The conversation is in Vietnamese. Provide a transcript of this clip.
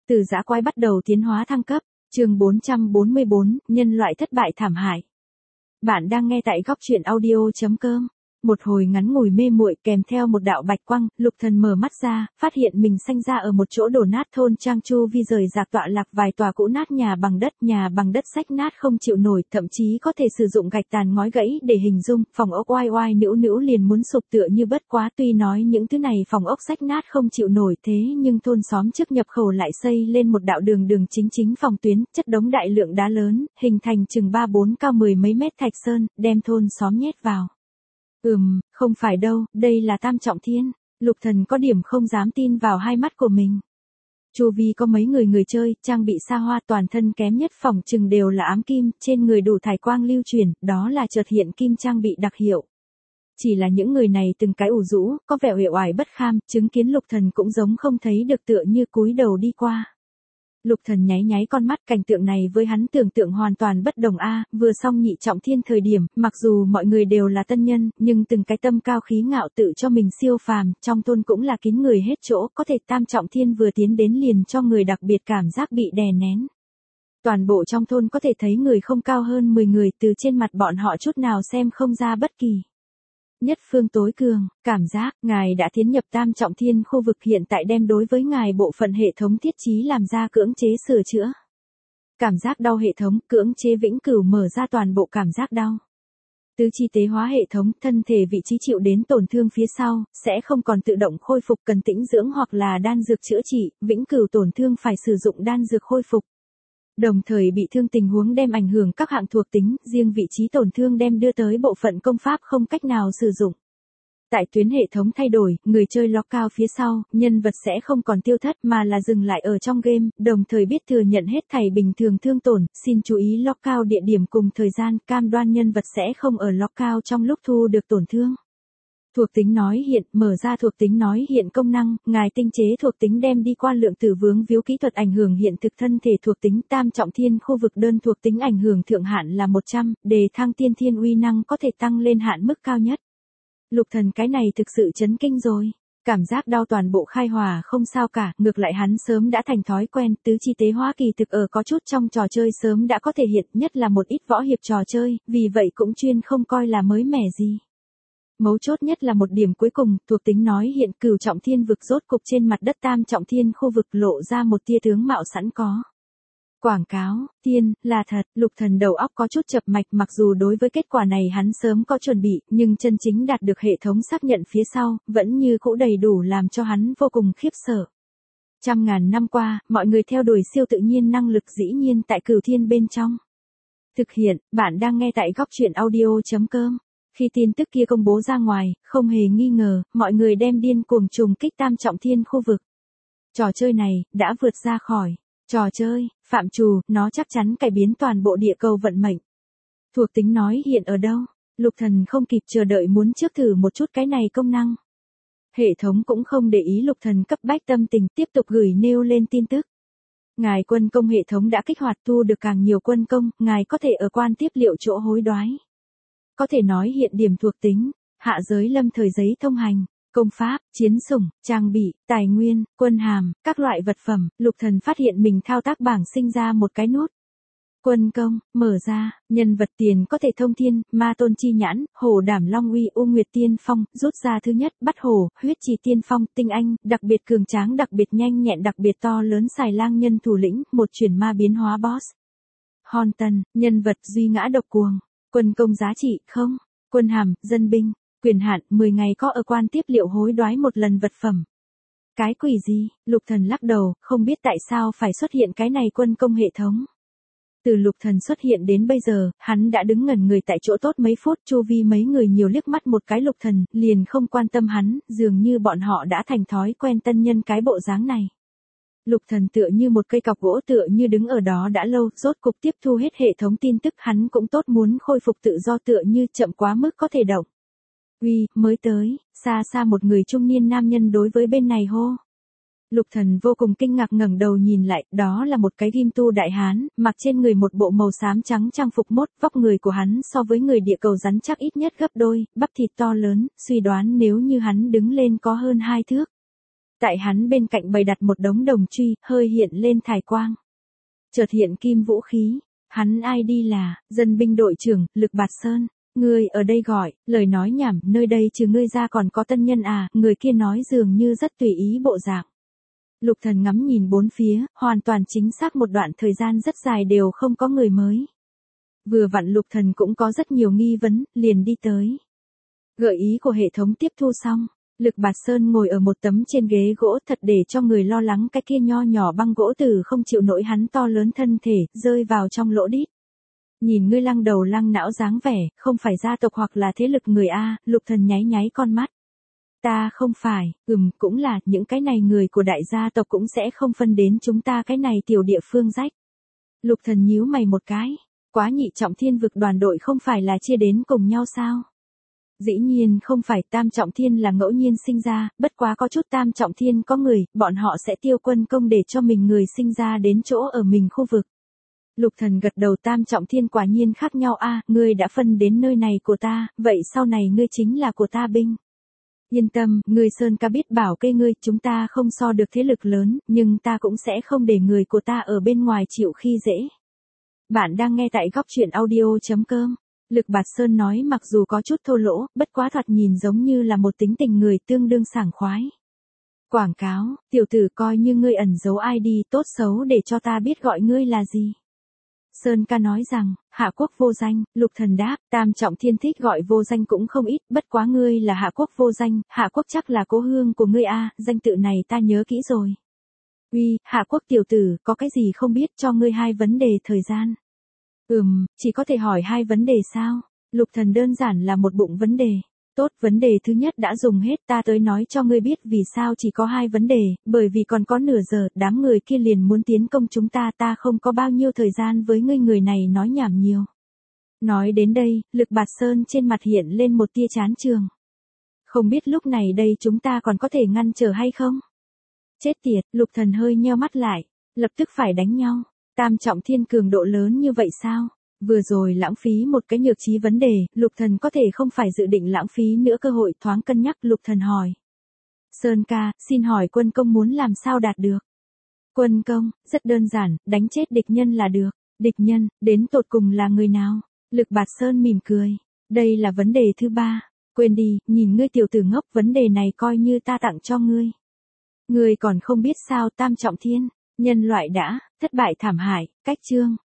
Từ dã quái bắt đầu tiến hóa thăng cấp, chương 444, nhân loại thất bại thảm hại. Bạn đang nghe tại góc truyện audio.com. Một hồi ngắn ngủi mê muội kèm theo một đạo bạch quang, Lục Thần mở mắt ra, phát hiện mình sanh ra ở một chỗ đổ nát thôn trang chu vi rời rạc tọa lạc vài tòa cũ nát nhà bằng đất rách nát không chịu nổi, thậm chí có thể sử dụng gạch tàn ngói gãy để hình dung, phòng ốc oai oai nữu nữu liền muốn sụp tựa như bất quá. Tuy nói những thứ này phòng ốc rách nát không chịu nổi, thế nhưng thôn xóm trước nhập khẩu lại xây lên một đạo đường chính phòng tuyến, chất đống đại lượng đá lớn, hình thành chừng 3-4 cao 10 mấy mét thạch sơn, đem thôn xóm nhét vào. Không phải đâu, đây là Tam Trọng Thiên. Lục Thần có điểm không dám tin vào hai mắt của mình. Chu vi có mấy người chơi, trang bị xa hoa, toàn thân kém nhất phỏng chừng đều là ám kim, trên người đủ thải quang lưu truyền, đó là chợt hiện kim trang bị đặc hiệu. Chỉ là những người này từng cái ủ rũ, có vẻ uể oải bất kham, chứng kiến Lục Thần cũng giống không thấy được, tựa như cúi đầu đi qua. Lục Thần nháy con mắt, cảnh tượng này với hắn tưởng tượng hoàn toàn bất đồng a. Vừa xong nhị trọng thiên thời điểm, mặc dù mọi người đều là tân nhân, nhưng từng cái tâm cao khí ngạo tự cho mình siêu phàm, trong thôn cũng là kín người hết chỗ, có thể Tam Trọng Thiên vừa tiến đến liền cho người đặc biệt cảm giác bị đè nén. Toàn bộ trong thôn có thể thấy người không cao hơn 10 người, từ trên mặt bọn họ chút nào xem không ra bất kỳ nhất phương tối cường, cảm giác, ngài đã tiến nhập Tam Trọng Thiên khu vực, hiện tại đem đối với ngài bộ phận hệ thống thiết trí làm ra cưỡng chế sửa chữa. Cảm giác đau hệ thống, cưỡng chế vĩnh cửu mở ra toàn bộ cảm giác đau. Tứ chi tế hóa hệ thống, thân thể vị trí chịu đến tổn thương phía sau, sẽ không còn tự động khôi phục, cần tĩnh dưỡng hoặc là đan dược chữa trị, vĩnh cửu tổn thương phải sử dụng đan dược khôi phục. Đồng thời bị thương tình huống đem ảnh hưởng các hạng thuộc tính, riêng vị trí tổn thương đem đưa tới bộ phận công pháp không cách nào sử dụng. Tại tuyến hệ thống thay đổi, người chơi lock cao phía sau, nhân vật sẽ không còn tiêu thất mà là dừng lại ở trong game, đồng thời biết thừa nhận hết thảy bình thường thương tổn, xin chú ý lock cao địa điểm cùng thời gian, cam đoan nhân vật sẽ không ở lock cao trong lúc thu được tổn thương. Thuộc tính nói hiện, mở ra thuộc tính nói hiện công năng, ngài tinh chế thuộc tính đem đi qua lượng tử vướng víu kỹ thuật ảnh hưởng hiện thực thân thể thuộc tính. Tam Trọng Thiên khu vực đơn thuộc tính ảnh hưởng thượng hạn là 100, đề thăng tiên thiên uy năng có thể tăng lên hạn mức cao nhất. Lục Thần cái này thực sự chấn kinh rồi. Cảm giác đau toàn bộ khai hòa không sao cả, ngược lại hắn sớm đã thành thói quen, tứ chi tế hóa kỳ thực ở có chút trong trò chơi sớm đã có thể hiện, nhất là một ít võ hiệp trò chơi, vì vậy cũng chuyên không coi là mới mẻ gì. Mấu chốt nhất là một điểm cuối cùng, thuộc tính nói hiện cửu trọng thiên vực rốt cục trên mặt đất Tam Trọng Thiên khu vực lộ ra một tia tướng mạo sẵn có. Quảng cáo, tiên, là thật, Lục Thần đầu óc có chút chập mạch, mặc dù đối với kết quả này hắn sớm có chuẩn bị, nhưng chân chính đạt được hệ thống xác nhận phía sau, vẫn như cũ đầy đủ làm cho hắn vô cùng khiếp sợ. Trăm ngàn năm qua, mọi người theo đuổi siêu tự nhiên năng lực dĩ nhiên tại cửu thiên bên trong. Thực hiện, bạn đang nghe tại góc truyện audio.com. Khi tin tức kia công bố ra ngoài, không hề nghi ngờ, mọi người đem điên cuồng trùng kích Tam Trọng Thiên khu vực. Trò chơi này, đã vượt ra khỏi trò chơi, phạm trù, nó chắc chắn cải biến toàn bộ địa cầu vận mệnh. Thuộc tính nói hiện ở đâu? Lục Thần không kịp chờ đợi muốn trước thử một chút cái này công năng. Hệ thống cũng không để ý Lục Thần cấp bách tâm tình, tiếp tục gửi nêu lên tin tức. Ngài quân công hệ thống đã kích hoạt, thu được càng nhiều quân công, ngài có thể ở quan tiếp liệu chỗ hối đoái. Có thể nói hiện điểm thuộc tính, hạ giới lâm thời giấy thông hành, công pháp, chiến sủng, trang bị, tài nguyên, quân hàm, các loại vật phẩm. Lục Thần phát hiện mình thao tác bảng sinh ra một cái nút. Quân công, mở ra, nhân vật tiền có thể thông thiên, ma tôn chi nhãn, hổ đảm long uy, u nguyệt tiên phong, rút ra thứ nhất, bắt hổ, huyết trì tiên phong, tinh anh, đặc biệt cường tráng, đặc biệt nhanh nhẹn, đặc biệt to lớn, xài lang nhân thủ lĩnh, một chuyển ma biến hóa boss. Hòn tần, nhân vật duy ngã độc cuồng. Quân công giá trị, không. Quân hàm, dân binh. Quyền hạn, 10 ngày có ở quan tiếp liệu hối đoái một lần vật phẩm. Cái quỷ gì? Lục Thần lắc đầu, không biết tại sao phải xuất hiện cái này quân công hệ thống. Từ Lục Thần xuất hiện đến bây giờ, hắn đã đứng ngẩn người tại chỗ tốt mấy phút, chu vi mấy người nhiều liếc mắt một cái Lục Thần, liền không quan tâm hắn, dường như bọn họ đã thành thói quen tân nhân cái bộ dáng này. Lục Thần tựa như một cây cọc gỗ, tựa như đứng ở đó đã lâu, rốt cục tiếp thu hết hệ thống tin tức, hắn cũng tốt muốn khôi phục tự do, tựa như chậm quá mức có thể động. Uy, mới tới, xa xa một người trung niên nam nhân đối với bên này hô. Lục Thần vô cùng kinh ngạc ngẩng đầu nhìn lại, đó là một cái ghim tu đại hán, mặc trên người một bộ màu xám trắng trang phục mốt, vóc người của hắn so với người địa cầu rắn chắc ít nhất gấp đôi, bắp thịt to lớn, suy đoán nếu như hắn đứng lên có hơn 2 thước. Tại hắn bên cạnh bày đặt một đống đồng truy, hơi hiện lên thải quang. Chợt hiện kim vũ khí. Hắn ID là, dân binh đội trưởng, Lực Bạt Sơn. Ngươi ở đây gọi, lời nói nhảm, nơi đây trừ ngươi ra còn có tân nhân à, người kia nói dường như rất tùy ý bộ dạng. Lục Thần ngắm nhìn bốn phía, hoàn toàn chính xác một đoạn thời gian rất dài đều không có người mới. Vừa vặn Lục Thần cũng có rất nhiều nghi vấn, liền đi tới. Gợi ý của hệ thống tiếp thu xong, Lực Bạt Sơn ngồi ở một tấm trên ghế gỗ thật để cho người lo lắng cái kia nho nhỏ băng gỗ tử không chịu nổi hắn to lớn thân thể, rơi vào trong lỗ đít. Nhìn ngươi lăng đầu lăng não dáng vẻ, không phải gia tộc hoặc là thế lực người A, Lục Thần nháy nháy con mắt. Ta không phải, cũng là, những cái này người của đại gia tộc cũng sẽ không phân đến chúng ta cái này tiểu địa phương rách. Lục Thần nhíu mày một cái, quá nhị trọng thiên vực đoàn đội không phải là chia đến cùng nhau sao? Dĩ nhiên không phải, tam trọng thiên là ngẫu nhiên sinh ra, bất quá có chút tam trọng thiên có người, bọn họ sẽ tiêu quân công để cho mình người sinh ra đến chỗ ở mình khu vực. Lục Thần gật đầu, tam trọng thiên quả nhiên khác nhau a, ngươi đã phân đến nơi này của ta, vậy sau này ngươi chính là của ta binh. Yên tâm, ngươi Sơn ca biết bảo kê ngươi, chúng ta không so được thế lực lớn, nhưng ta cũng sẽ không để người của ta ở bên ngoài chịu khi dễ. Bạn đang nghe tại góc truyện audio.com. Lực Bạt Sơn nói mặc dù có chút thô lỗ, bất quá thoạt nhìn giống như là một tính tình người tương đương sảng khoái. Quảng cáo, tiểu tử coi như ngươi ẩn giấu ID tốt xấu để cho ta biết gọi ngươi là gì. Sơn ca nói rằng, Hạ Quốc vô danh, Lục Thần đáp, tam trọng thiên thích gọi vô danh cũng không ít, bất quá ngươi là Hạ Quốc vô danh, Hạ Quốc chắc là cố hương của ngươi a, danh tự này ta nhớ kỹ rồi. Uy, Hạ Quốc tiểu tử, có cái gì không biết, cho ngươi 2 vấn đề thời gian. Chỉ có thể hỏi 2 vấn đề sao? Lục Thần đơn giản là một bụng vấn đề. Tốt, vấn đề thứ nhất đã dùng hết, ta tới nói cho ngươi biết vì sao chỉ có 2 vấn đề, bởi vì còn có nửa giờ, đám người kia liền muốn tiến công chúng ta, ta không có bao nhiêu thời gian với ngươi, người này nói nhảm nhiều. Nói đến đây, Lực Bạt Sơn trên mặt hiện lên một tia chán trường. Không biết lúc này đây chúng ta còn có thể ngăn trở hay không? Chết tiệt, Lục Thần hơi nheo mắt lại, lập tức phải đánh nhau. Tam trọng thiên cường độ lớn như vậy sao? Vừa rồi lãng phí một cái nhược trí vấn đề, Lục Thần có thể không phải dự định lãng phí nữa cơ hội, thoáng cân nhắc, Lục Thần hỏi. Sơn ca, xin hỏi quân công muốn làm sao đạt được? Quân công, rất đơn giản, đánh chết địch nhân là được. Địch nhân, đến tột cùng là người nào? Lực Bạt Sơn mỉm cười. Đây là vấn đề thứ 3. Quên đi, nhìn ngươi tiểu tử ngốc, vấn đề này coi như ta tặng cho ngươi. Ngươi còn không biết sao tam trọng thiên, nhân loại đã thất bại thảm hại, cách chương.